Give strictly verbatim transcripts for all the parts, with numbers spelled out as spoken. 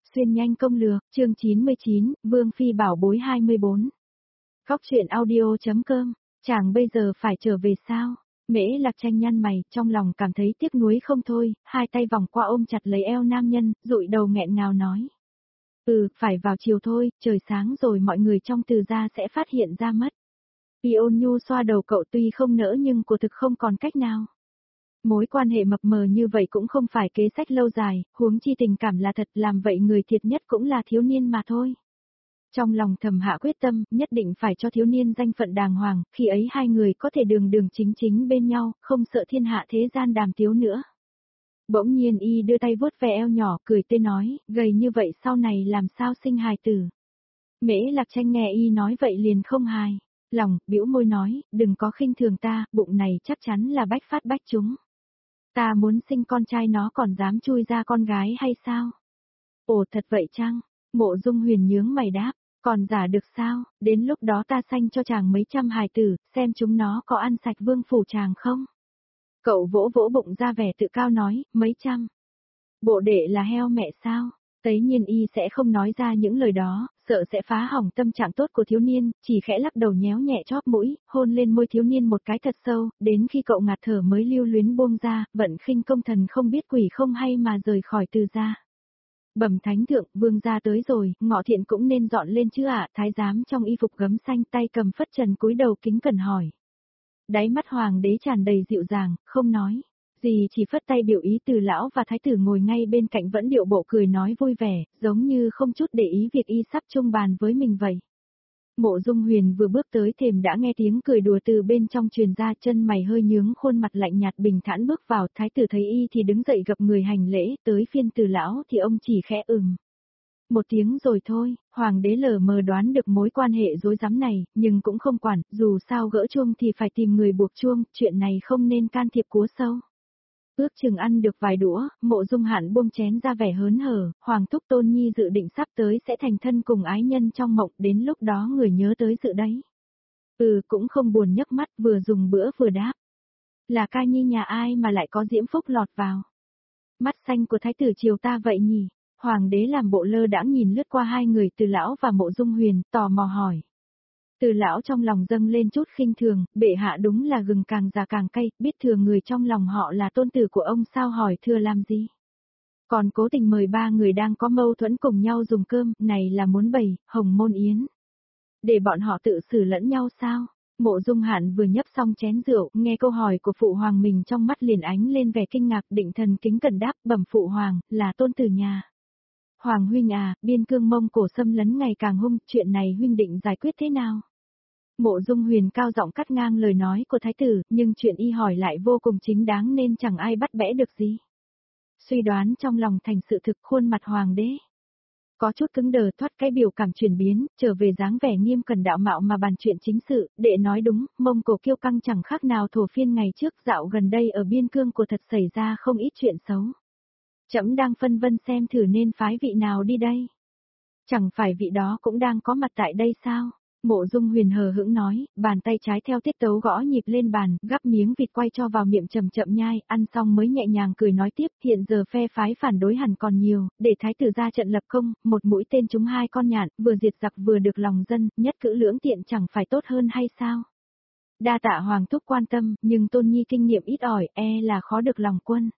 Xuyên nhanh công lược, chương chín mươi chín, Vương Phi bảo bối hai mươi bốn. Góc truyện audio.com, chàng bây giờ phải trở về sao? Mễ Lạc Tranh nhăn mày, trong lòng cảm thấy tiếc nuối không thôi, hai tay vòng qua ôm chặt lấy eo nam nhân, dụi đầu nghẹn ngào nói. Ừ, phải vào chiều thôi, trời sáng rồi mọi người trong Từ gia sẽ phát hiện ra mất. Y ôn nhu xoa đầu cậu tuy không nỡ nhưng của thực không còn cách nào. Mối quan hệ mập mờ như vậy cũng không phải kế sách lâu dài, huống chi tình cảm là thật, làm vậy người thiệt nhất cũng là thiếu niên mà thôi. Trong lòng thầm hạ quyết tâm, nhất định phải cho thiếu niên danh phận đàng hoàng, khi ấy hai người có thể đường đường chính chính bên nhau, không sợ thiên hạ thế gian đàm tiếu nữa. Bỗng nhiên y đưa tay vuốt ve eo nhỏ, cười tươi nói, gầy như vậy sau này làm sao sinh hài tử. Mễ Lạc Tranh nghe y nói vậy liền không hài, lòng, bĩu môi nói, đừng có khinh thường ta, bụng này chắc chắn là bách phát bách trúng. Ta muốn sinh con trai nó còn dám chui ra con gái hay sao? Ồ thật vậy chăng? Mộ Dung Huyền nhướng mày đáp, còn giả được sao, đến lúc đó ta sanh cho chàng mấy trăm hài tử, xem chúng nó có ăn sạch vương phủ chàng không? Cậu vỗ vỗ bụng ra vẻ tự cao nói, mấy trăm. Bộ đệ là heo mẹ sao? Tấy nhiên y sẽ không nói ra những lời đó, sợ sẽ phá hỏng tâm trạng tốt của thiếu niên, chỉ khẽ lắc đầu nhéo nhẹ chóp mũi, hôn lên môi thiếu niên một cái thật sâu, đến khi cậu ngạt thở mới lưu luyến buông ra, vận khinh công thần không biết quỷ không hay mà rời khỏi Từ gia. Bẩm thánh thượng, vương gia tới rồi, Ngọ Thiện cũng nên dọn lên chứ ạ, thái giám trong y phục gấm xanh tay cầm phất trần cúi đầu kính cẩn hỏi. Đáy mắt hoàng đế tràn đầy dịu dàng, không nói. Dì chỉ phất tay biểu ý Từ lão và thái tử ngồi ngay bên cạnh vẫn điệu bộ cười nói vui vẻ, giống như không chút để ý việc y sắp chung bàn với mình vậy. Mộ Dung Huyền vừa bước tới thềm đã nghe tiếng cười đùa từ bên trong truyền ra, chân mày hơi nhướng, khuôn mặt lạnh nhạt bình thản bước vào, thái tử thấy y thì đứng dậy gặp người hành lễ, tới phiên Từ lão thì ông chỉ khẽ ừm. Một tiếng rồi thôi, hoàng đế lờ mờ đoán được mối quan hệ rối rắm này, nhưng cũng không quản, dù sao gỡ chuông thì phải tìm người buộc chuông, chuyện này không nên can thiệp cúa sâu. Ước chừng ăn được vài đũa, Mộ Dung Hạn buông chén ra vẻ hớn hở, Hoàng thúc Tôn Nhi dự định sắp tới sẽ thành thân cùng ái nhân trong mộng, đến lúc đó người nhớ tới dự đấy. Ừ, cũng không buồn nhấc mắt, vừa dùng bữa vừa đáp. Là ca nhi nhà ai mà lại có diễm phúc lọt vào. Mắt xanh của thái tử chiều ta vậy nhỉ? Hoàng đế làm bộ lơ đãng nhìn lướt qua hai người Từ lão và Mộ Dung Huyền, tò mò hỏi. Từ lão trong lòng dâng lên chút khinh thường, bệ hạ đúng là gừng càng già càng cay, biết thừa người trong lòng họ là tôn tử của ông sao hỏi thưa làm gì. Còn cố tình mời ba người đang có mâu thuẫn cùng nhau dùng cơm, này là muốn bày, hồng môn yến. Để bọn họ tự xử lẫn nhau sao? Mộ Dung Hạn vừa nhấp xong chén rượu, nghe câu hỏi của phụ hoàng mình trong mắt liền ánh lên vẻ kinh ngạc, định thần kính cẩn đáp, bẩm phụ hoàng, là tôn tử nhà. Hoàng huynh à, biên cương Mông Cổ xâm lấn ngày càng hung, chuyện này huynh định giải quyết thế nào? Mộ Dung Huyền cao giọng cắt ngang lời nói của thái tử, nhưng chuyện y hỏi lại vô cùng chính đáng nên chẳng ai bắt bẽ được gì. Suy đoán trong lòng thành sự thực, khuôn mặt hoàng đế có chút cứng đờ, thoát cái biểu cảm chuyển biến, trở về dáng vẻ nghiêm cẩn đạo mạo mà bàn chuyện chính sự, đệ nói đúng, Mông Cổ kiêu căng chẳng khác nào thổ phiên ngày trước, dạo gần đây ở biên cương của thật xảy ra không ít chuyện xấu. Trẫm đang phân vân xem thử nên phái vị nào đi đây. Chẳng phải vị đó cũng đang có mặt tại đây sao? Mộ Dung Huyền hờ hững nói, bàn tay trái theo tiết tấu gõ nhịp lên bàn, gắp miếng vịt quay cho vào miệng chậm chậm nhai, ăn xong mới nhẹ nhàng cười nói tiếp, hiện giờ phe phái phản đối hẳn còn nhiều, để thái tử ra trận lập công, một mũi tên trúng hai con nhạn, vừa diệt giặc vừa được lòng dân, nhất cử lưỡng tiện chẳng phải tốt hơn hay sao? Đa tạ hoàng thúc quan tâm, nhưng Tôn Nhi kinh nghiệm ít ỏi, e là khó được lòng quân.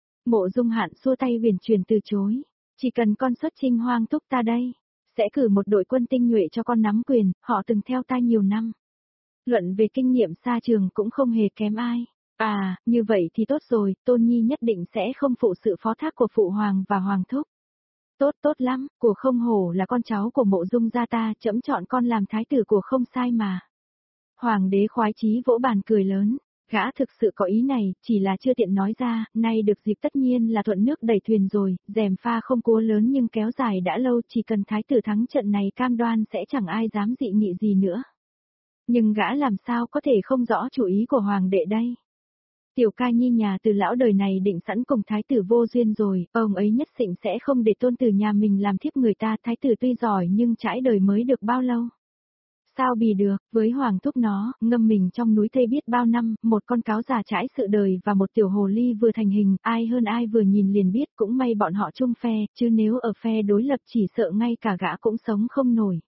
Mộ Dung Hạn xua tay huyền truyền từ chối, chỉ cần con xuất chinh hoàng thúc ta đây. Sẽ cử một đội quân tinh nhuệ cho con nắm quyền, họ từng theo ta nhiều năm. Luận về kinh nghiệm xa trường cũng không hề kém ai. À, như vậy thì tốt rồi, Tôn Nhi nhất định sẽ không phụ sự phó thác của phụ hoàng và hoàng thúc. Tốt tốt lắm, của không hổ là con cháu của Mộ Dung gia ta, chấm chọn con làm thái tử của không sai mà. Hoàng đế khoái chí vỗ bàn cười lớn. Gã thực sự có ý này, chỉ là chưa tiện nói ra, nay được dịp tất nhiên là thuận nước đẩy thuyền rồi, rèm pha không cua lớn nhưng kéo dài đã lâu, chỉ cần thái tử thắng trận này cam đoan sẽ chẳng ai dám dị nghị gì nữa. Nhưng gã làm sao có thể không rõ chủ ý của hoàng đệ đây? Tiểu ca nhi nhà Từ lão đời này định sẵn cùng thái tử vô duyên rồi, ông ấy nhất định sẽ không để tôn tử nhà mình làm thiếp người ta, thái tử tuy giỏi nhưng trải đời mới được bao lâu. Sao bì được, với Hoàng Thúc nó, ngâm mình trong núi Tây biết bao năm, một con cáo già trãi sự đời và một tiểu hồ ly vừa thành hình, ai hơn ai vừa nhìn liền biết, cũng may bọn họ chung phe, chứ nếu ở phe đối lập chỉ sợ ngay cả gã cũng sống không nổi.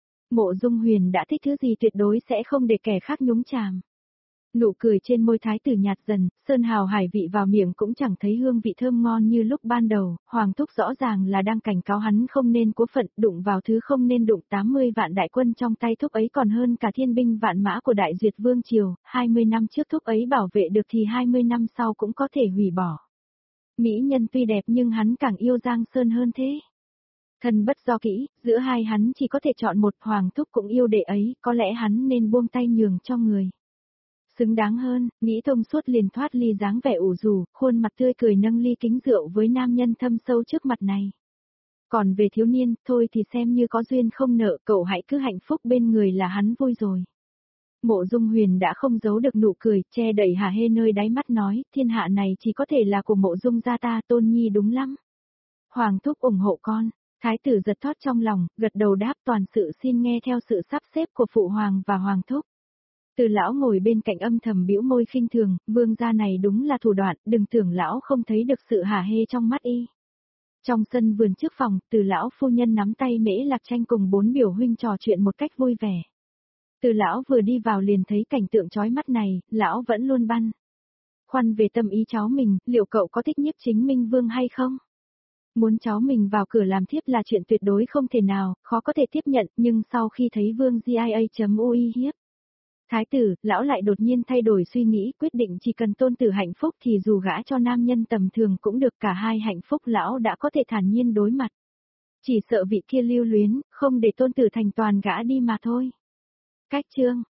Mộ Dung Huyền đã thích thứ gì tuyệt đối sẽ không để kẻ khác nhúng chàm. Nụ cười trên môi thái tử nhạt dần, sơn hào hải vị vào miệng cũng chẳng thấy hương vị thơm ngon như lúc ban đầu, Hoàng Thúc rõ ràng là đang cảnh cáo hắn không nên cố phận, đụng vào thứ không nên đụng. Tám mươi vạn đại quân trong tay Thúc ấy còn hơn cả thiên binh vạn mã của Đại Duyệt Vương Triều, hai mươi năm trước Thúc ấy bảo vệ được thì hai mươi năm sau cũng có thể hủy bỏ. Mỹ nhân tuy đẹp nhưng hắn càng yêu Giang Sơn hơn thế. Thân bất do kỹ, giữa hai hắn chỉ có thể chọn một. Hoàng Thúc cũng yêu đệ ấy, có lẽ hắn nên buông tay nhường cho người xứng đáng hơn. Nghĩ thông suốt liền thoát ly dáng vẻ ủ rũ, khuôn mặt tươi cười nâng ly kính rượu với nam nhân thâm sâu trước mặt này. Còn về thiếu niên, thôi thì xem như có duyên không nợ, cậu hãy cứ hạnh phúc bên người là hắn vui rồi. Mộ Dung Huyền đã không giấu được nụ cười, che đậy hả hê nơi đáy mắt nói, thiên hạ này chỉ có thể là của Mộ Dung gia ta. Tôn nhi đúng lắm. Hoàng Thúc ủng hộ con. Thái tử giật thót trong lòng, gật đầu đáp, toàn sự xin nghe theo sự sắp xếp của phụ hoàng và Hoàng Thúc. Từ lão ngồi bên cạnh âm thầm bĩu môi khinh thường, vương gia này đúng là thủ đoạn, đừng tưởng lão không thấy được sự hả hê trong mắt y. Trong sân vườn trước phòng, Từ lão phu nhân nắm tay Mễ Lạc Tranh cùng bốn biểu huynh trò chuyện một cách vui vẻ. Từ lão vừa đi vào liền thấy cảnh tượng chói mắt này, lão vẫn luôn băn khoăn về tâm ý cháu mình, liệu cậu có thích Nhiếp Chính Minh Vương hay không? Muốn cháu mình vào cửa làm thiếp là chuyện tuyệt đối không thể nào, khó có thể tiếp nhận, nhưng sau khi thấy Vương gia chấm ui hiếp Thái tử, lão lại đột nhiên thay đổi suy nghĩ, quyết định chỉ cần tôn tử hạnh phúc thì dù gã cho nam nhân tầm thường cũng được, cả hai hạnh phúc lão đã có thể thản nhiên đối mặt. Chỉ sợ vị kia lưu luyến, không để tôn tử thành toàn gã đi mà thôi. Cách chương